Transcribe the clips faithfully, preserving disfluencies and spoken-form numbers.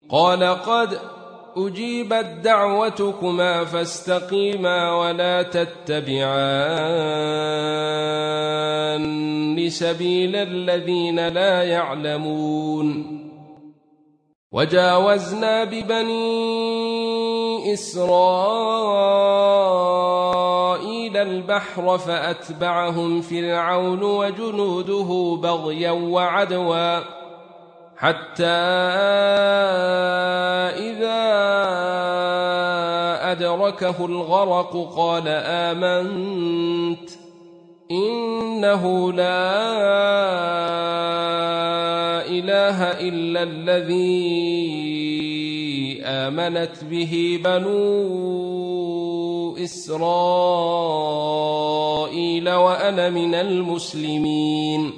قال قد أجيبت دعوتكما فاستقيما ولا تتبعان سبيل الذين لا يعلمون وجاوزنا ببني إسرائيل البحر فأتبعهم فرعون وجنوده بغيا وعدوا حتى إذا أدركه الغرق قال آمنت إنه لا إله إلا الذي آمنت به بنو إسرائيل وأنا من المسلمين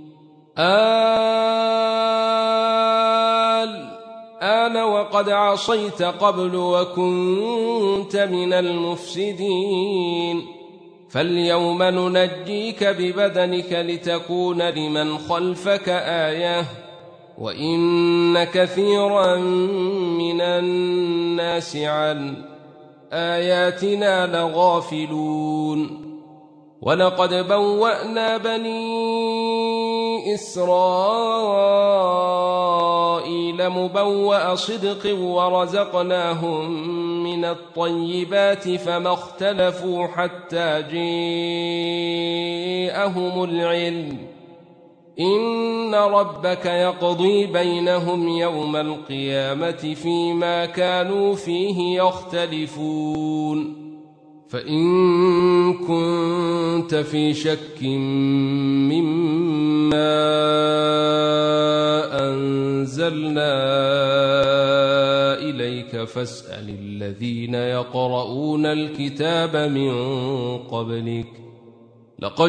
الآن وقد عصيت قبل وكنت من المفسدين فاليوم ننجيك ببدنك لتكون لمن خلفك آية وإن كثيرا من الناس عن آياتنا لغافلون ولقد بوأنا بني إسرائيل مبوأ صدق ورزقناهم من الطيبات فما اختلفوا حتى جاءهم العلم إن ربك يقضي بينهم يوم القيامة فيما كانوا فيه يختلفون فإن كنت في شك مما أنزلنا إليك فاسأل الذين يقرؤون الكتاب من قبلك لقد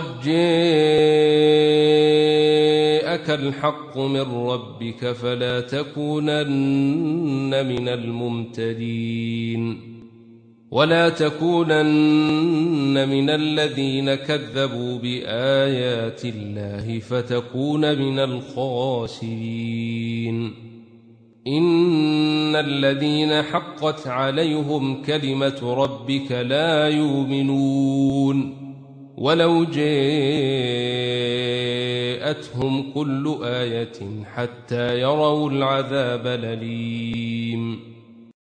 جاءك الحق من ربك فلا تكونن من الممتدين ولا تكونن من الذين كذبوا بآيات الله فتكون من الخاسرين إن الذين حقت عليهم كلمة ربك لا يؤمنون ولو جاءتهم كل آية حتى يروا العذاب الأليم